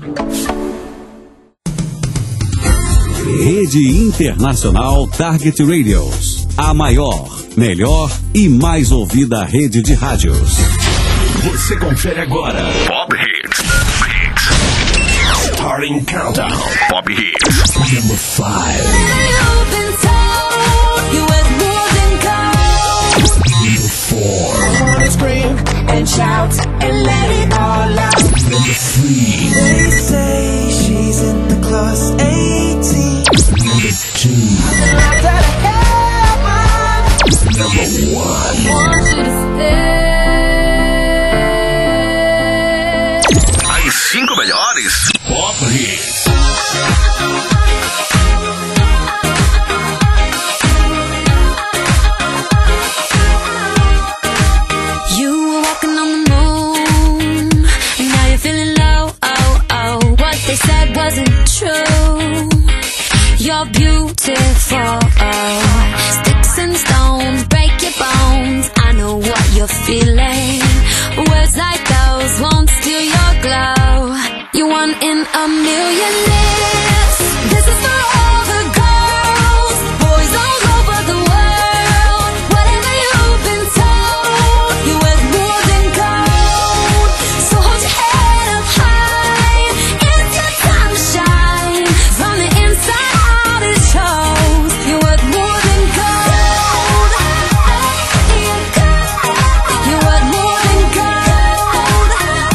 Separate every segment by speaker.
Speaker 1: Rede Internacional Target Radios. A maior, melhor e mais ouvida rede de rádios.
Speaker 2: Você confere agora Pop Hits. Starting Countdown. Pop Hits. Number 5. Number 4.
Speaker 3: I wanna scream and shout and let it all out.
Speaker 2: Number 3.
Speaker 3: They say she's in the class 18.
Speaker 2: Number 2. Number 1.
Speaker 3: Want you to stay.
Speaker 2: As 5 melhores Pop Hits.
Speaker 4: You were walking on the moon, and now you're feeling low. Oh, oh, what they said wasn't true. You're beautiful. Sticks and stones break your bones. I know what you're feeling. Words like those won't steal your glow. You're one in a million lives. This is for all the girls, boys all over the world. Whatever you've been told, you're worth more than gold. So hold your head up high. It's your time to shine. From the inside out it shows. You're worth more than gold. You're worth more than gold.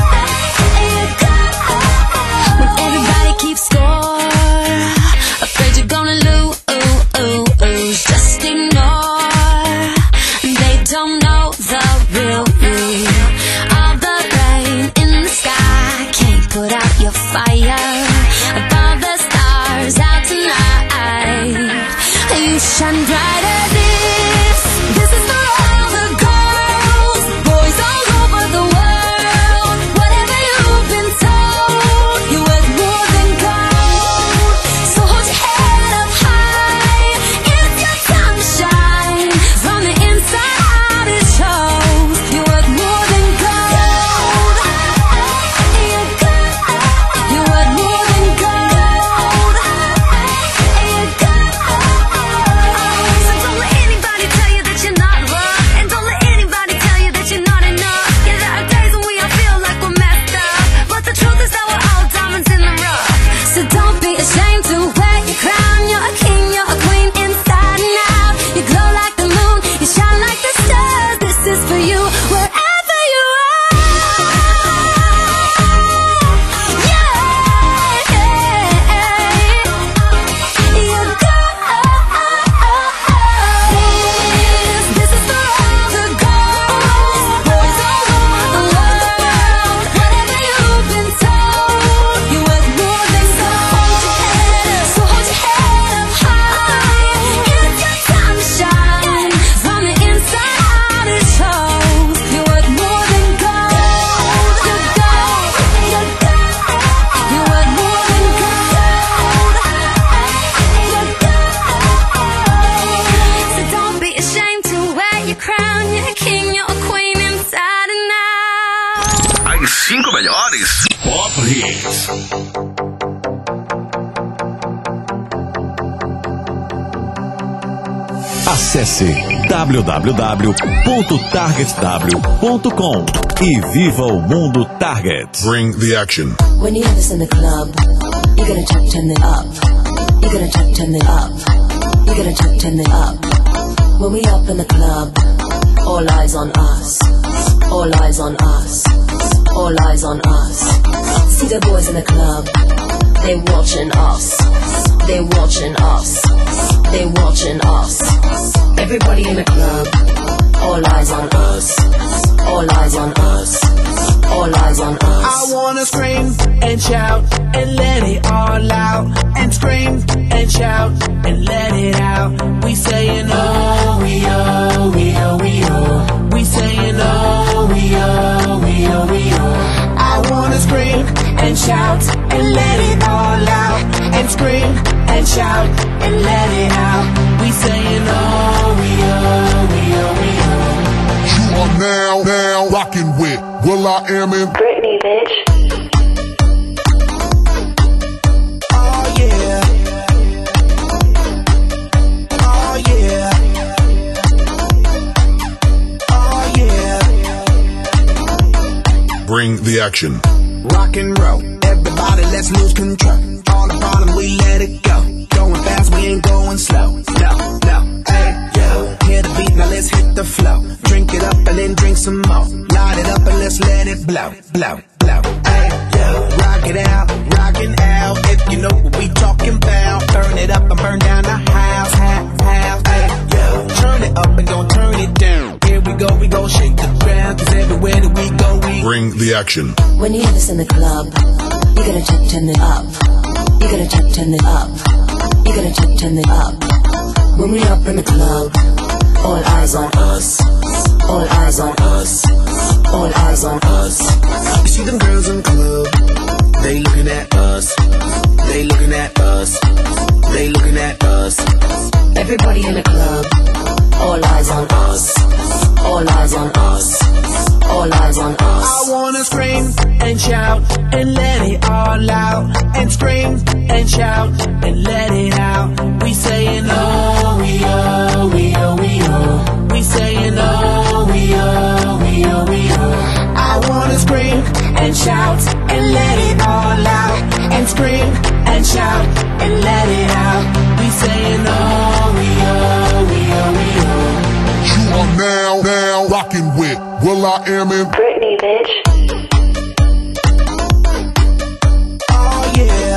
Speaker 4: When everybody keeps score, afraid you're gonna lose, just ignore. They don't know the real you. All the rain in the sky can't put out your fire. Above the stars out tonight, you shine bright as this. This is for all the girls, boys all over the world. Whatever you've been told, you're worth more than gold. So hold your head up high. It's your time to shine. From the inside out it shows. You're worth more than gold. You're worth more than gold. So don't let anybody tell you that you're not loved, and don't let anybody tell you that you're not enough. Yeah, there are days when we all feel like we're messed up, but the truth is that we're all diamonds in the rough. So don't be ashamed to wear your crown. You're a king, you're a queen, inside and out. You glow like the moon, you shine like the stars. This is for you, wherever you are. Yeah, you go. This is for all the girls, boys all over the world. Whatever you've been told, you're worth more than gold. So hold your head up high. It's your time to shine. From the inside out it shows. You're worth more than gold. You're gold. You're gold. You're worth more than gold. You're gold. So don't be ashamed to wear your crown. You're a king, you're a queen, inside and out.
Speaker 2: As 5 melhores Pop Hits.
Speaker 1: Acesse www.targetw.com e viva o mundo Target.
Speaker 2: Bring the action.
Speaker 5: When you have this in the club, you're gonna turn it up. You're gonna turn it up. You're gonna turn it up. When we up in the club, all eyes on us. All eyes on us. All eyes on us. See the boys in the club, they watching us. They watching us. They watching us. Everybody in the club, all eyes on us. All eyes on us. All eyes on us.
Speaker 3: I wanna scream and shout and let it all out. And scream and shout and let it out. We saying oh, we oh, we oh, we oh. We saying oh, we oh, we oh, we oh. I wanna scream and shout and let it all out. And scream and shout and let it out. We saying oh, we oh, we oh, we oh.
Speaker 6: You are now rocking with Will I Am in
Speaker 5: Britney, bitch.
Speaker 6: Bring the action.
Speaker 3: Rock and roll, everybody let's lose control. All the bottom we let it go. Going fast, we ain't going slow. No, no, hey, yo. Hear the beat, now let's hit the flow. Drink it up and then drink some more. Light it up and let's let it blow, blow, blow. Hey, yo. Rock it out, rockin' out. If you know what we talking about. Burn it up and burn down the house, house, hey, yo. Turn it up and gon' turn it down. Here we go, shake the ground. Cause everywhere that we go, we
Speaker 6: bring the action.
Speaker 5: When you hear this in the club, you gotta check, turn it up. You gotta check, turn it up. You gotta check, turn it up. When we up in the club, all eyes on us. All eyes on us. All eyes on us.
Speaker 3: You see them girls in the club, they looking at us. They looking at us. They looking at us.
Speaker 5: Everybody in the club, all eyes on us. All eyes on us. All eyes on us.
Speaker 3: I wanna scream and shout and let it all out. And scream and shout and let it out. We saying oh, we oh, we oh, we oh. We saying oh, we oh, we oh, we oh. I wanna scream and shout and let it all out. And scream and shout and let it out. We saying oh, we oh, we oh, we oh.
Speaker 6: You are now rocking with will.i.am in
Speaker 5: Britney, bitch.
Speaker 3: Oh yeah.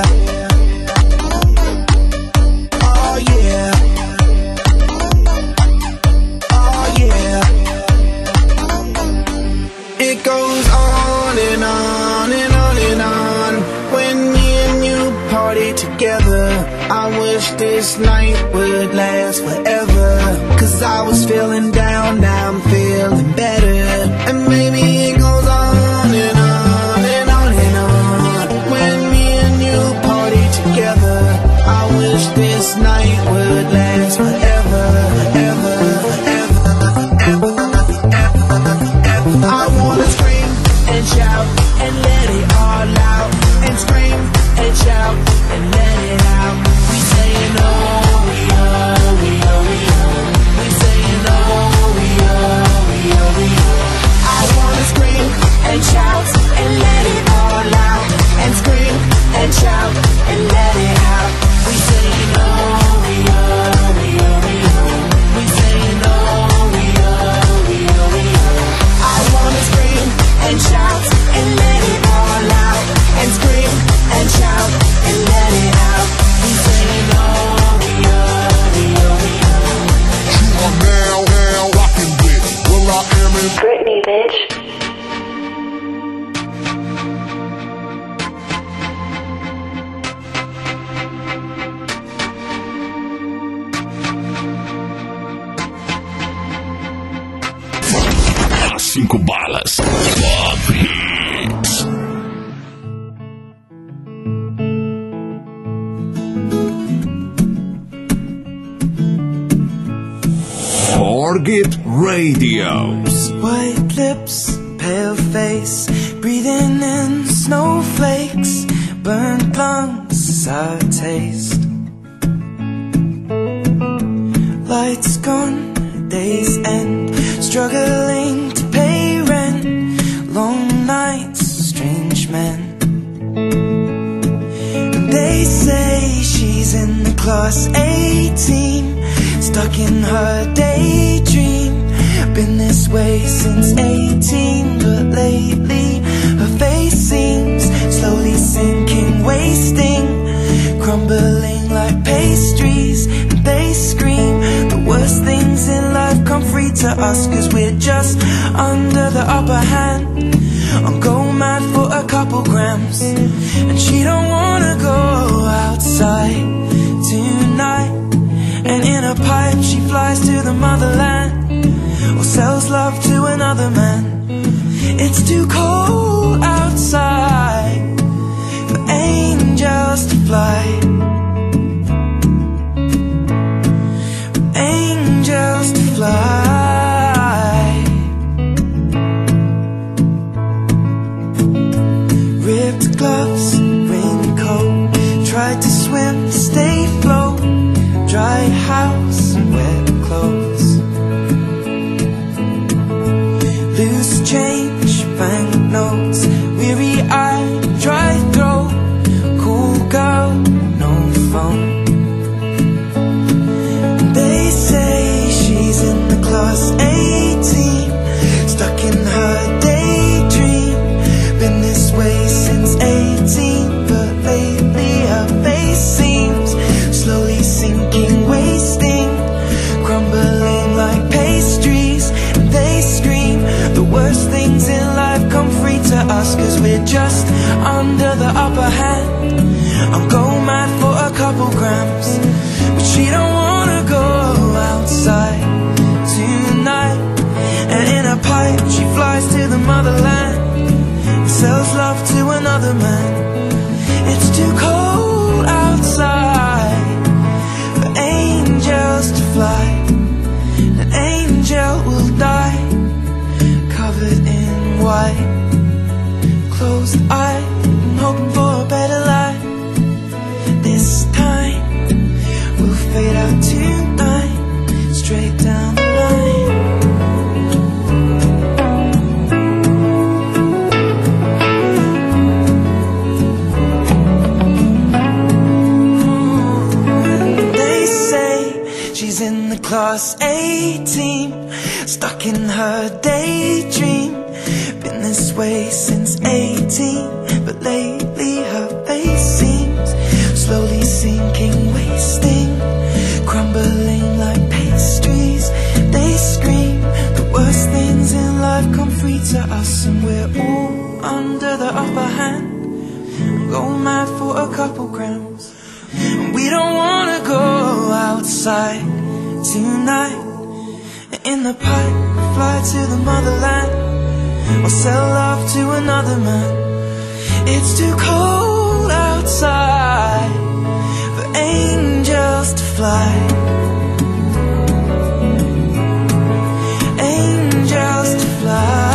Speaker 3: Oh yeah. Oh yeah. It goes on and on and on and on. When me and you party together, I wish this night would last forever. Cause I was feeling down, now I'm feeling better. And maybe it goes on and on and on and on. When me and you party together, I wish this night would last forever, ever, ever, ever, ever, ever. I wanna scream and shout and let it all out. And scream and shout and let it out. We saying oh, we oh, we oh, we oh. We saying oh, we oh, we oh, we oh. I wanna scream and shout and let it all out. And scream and shout and let it out. We saying oh, we oh, we oh, we oh. We saying oh, we oh, we oh, we oh. I wanna scream and shout and let it all out. And scream and shout and let it out. We saying oh, we oh, we oh, we oh.
Speaker 6: You are now rocking with will.i.am in
Speaker 5: Britney, bitch.
Speaker 2: As 5 balas. Pop Hits. Target Radios.
Speaker 7: White lips, pale face, breathing in snowflakes, burnt lungs, sour taste. Lights gone, days end, struggling to pay rent, long nights, strange men. And they say she's in the class A team, stuck in her daydream. Been this way since 18, but lately her face seems slowly sinking, wasting, crumbling like pastries. And they scream the worst things in life come free to us, cause we're just under the upper hand. I'm going mad for a couple grams, and she don't wanna go outside tonight. And in a pipe she flies to the motherland, or sells love to another man. It's too cold outside for angels to fly, for angels to fly. Ripped gloves, raincoat, tried to swim, stay afloat, dry house, wet clothes. Loose change, banknotes, under the upper hand. I'll go mad for a couple grams, but she don't wanna go outside tonight. And in a pipe she flies to the motherland and sells love to another man. It's too cold outside for angels to fly. An angel will die covered in white. Closed eye, I'm hoping for a better life. This time we'll fade out tonight, straight down the line. They say she's in the class A-team, stuck in her daydream. Been this way since 18, but lately her face seems slowly sinking, wasting, crumbling like pastries. They scream the worst things in life come free to us, and we're all under the upper hand. Go mad for a couple grams, and we don't wanna go outside tonight. In the pipe, fly to the motherland, or sell love to another man. It's too cold outside for angels to fly. Angels to fly.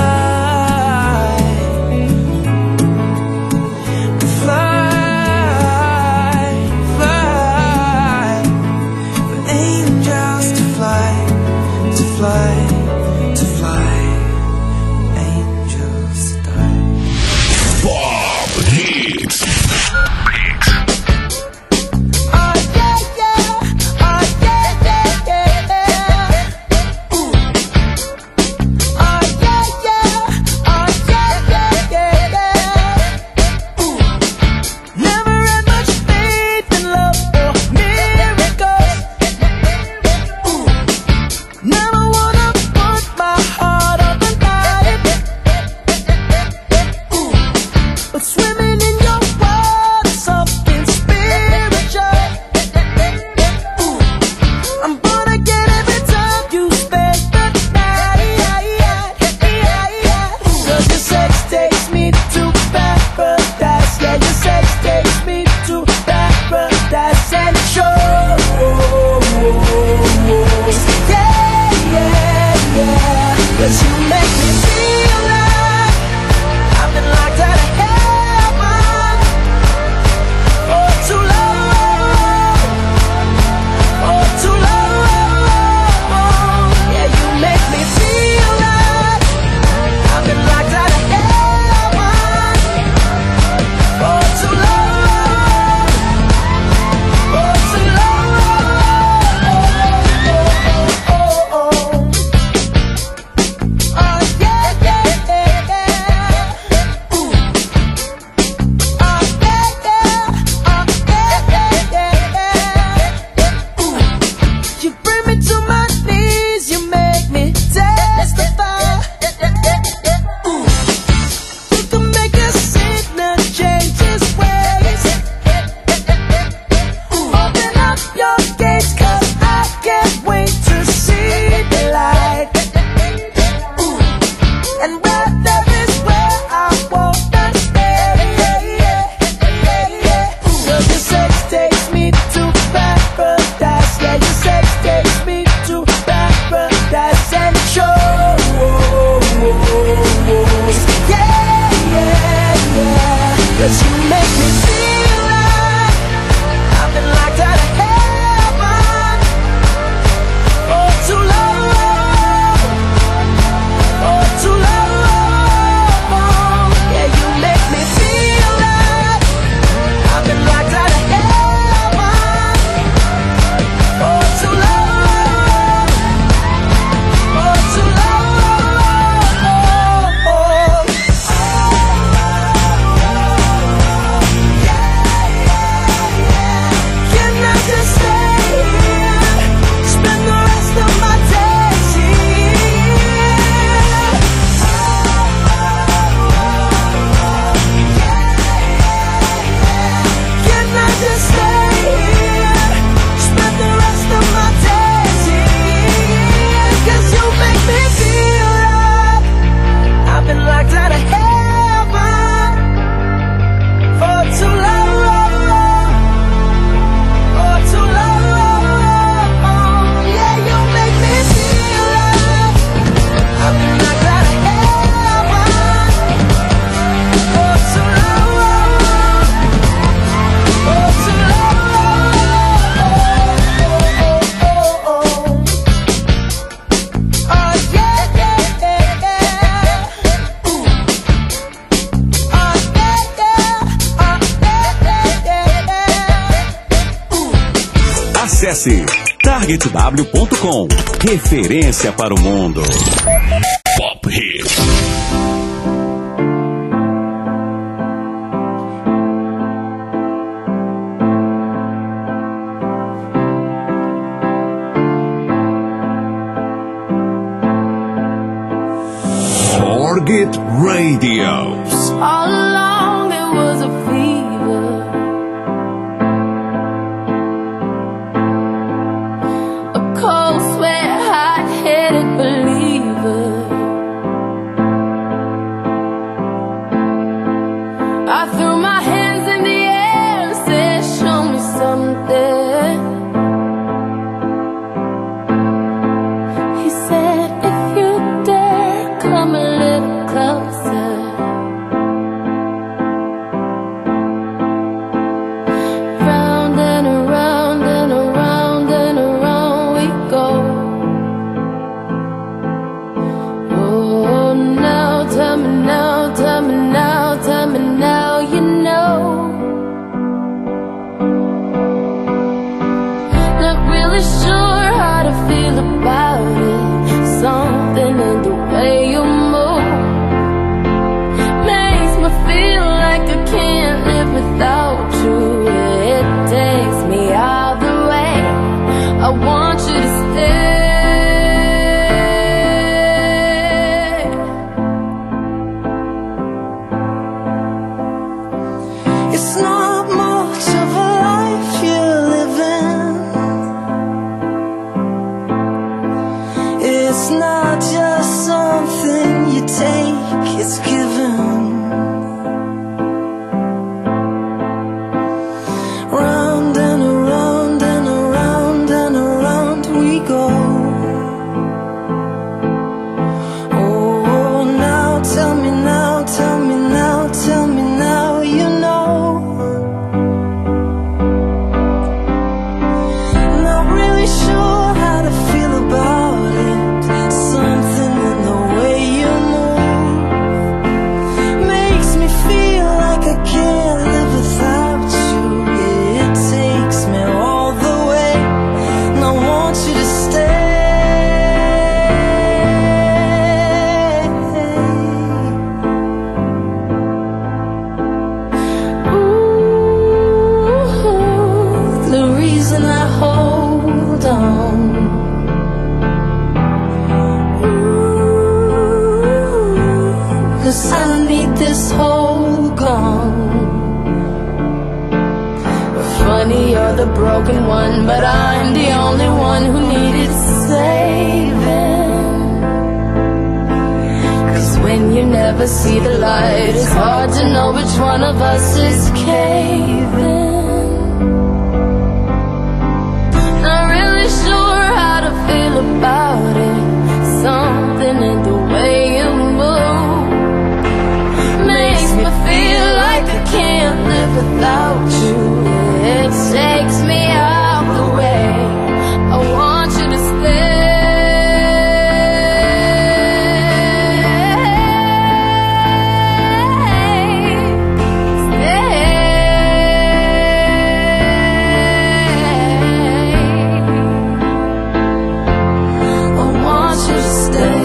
Speaker 7: Fly, fly. For angels to fly, to fly, to fly. Angels die.
Speaker 2: Pop Hits.
Speaker 7: Cause you make me feel like I've been locked out of hell my
Speaker 1: Acesse targetw.com. Referência para o mundo.
Speaker 2: Pop Hits.
Speaker 1: Target Radios.
Speaker 4: All along there was a fever, a cold sweat, hot-headed believer. I threw my hands in the air and said, show me something. He said, if you dare, come a little closer. Round and around and around and around we go. Oh, now tell me now, tell me now, tell me now you know. Not really sure how to feel about it. Something in the way you move makes me feel like I can't live without you. It takes me all the way. I want you to stay. It's not much of a life you're living. It's not just something you take, it's given. Round and around and around and around we go. Oh, now tell me now, tell me now, tell me now you know. Not really sure how to feel about it. Something in the way you move makes me feel like I can't live without you. It takes me all the way, and I want you to stay. Ooh, the reason I hold on. Ooh, 'cause I need this whole gone. Funny, you're the broken one, but I'm the only one who needed saving. 'Cause when you never see the light, it's hard to know which one of us is caving. Not really sure how to feel about it. Something in the way you move makes me feel like I can't live without you. It takes me out the way. I want you to stay. I want you to stay.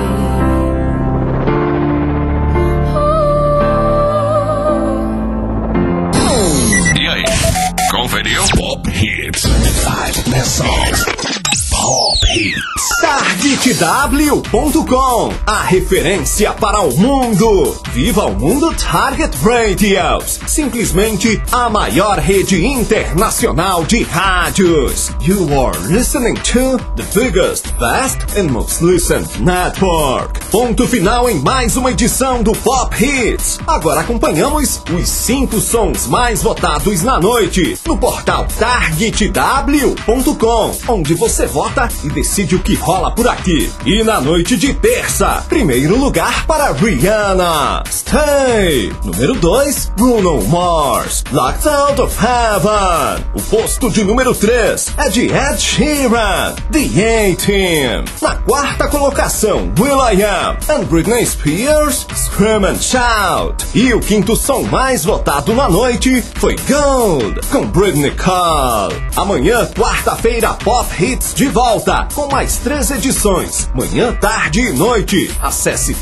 Speaker 2: E aí, conferiu? Pop Hits. 5 Best Songs. Pop Hits.
Speaker 8: TargetW.com, a referência para o mundo. Viva o mundo Target Radios, simplesmente a maior rede internacional de rádios. You are listening to the biggest, best and most listened network. Ponto final em mais uma edição do Pop Hits. Agora acompanhamos os 5 sons mais votados na noite no portal TargetW.com, onde você vota e decide o que rola rola por aqui. E na noite de terça, primeiro lugar para Rihanna, Stay. Número 2, Bruno Mars, Locked Out of Heaven. O posto de número 3 é de Ed Sheeran, The A-Team. Na quarta colocação, will.i.am and Britney Spears, Scream and Shout. E o quinto som mais votado na noite foi Gold, com Britney Cole. Amanhã, quarta-feira, Pop Hits de volta, com mais 3 edições, manhã, tarde e noite. Acesse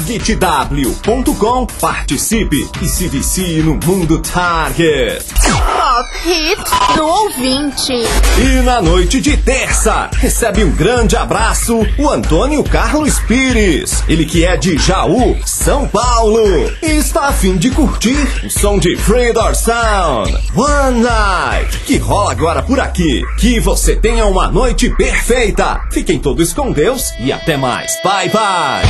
Speaker 8: targetw.com, participe e se vicie no mundo Target.
Speaker 9: Pop Hits do ouvinte.
Speaker 8: E na noite de terça, recebe um grande abraço o Antônio Carlos Pires. Ele que é de Jaú, São Paulo, e está a fim de curtir o som de Free Door Sound, One Night, que rola agora por aqui. Que você tenha uma noite perfeita. Fiquem todos com Deus e até mais. Bye, bye.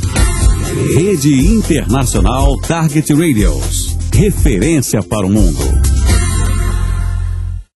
Speaker 1: Rede Internacional Target Radios. Referência para o mundo.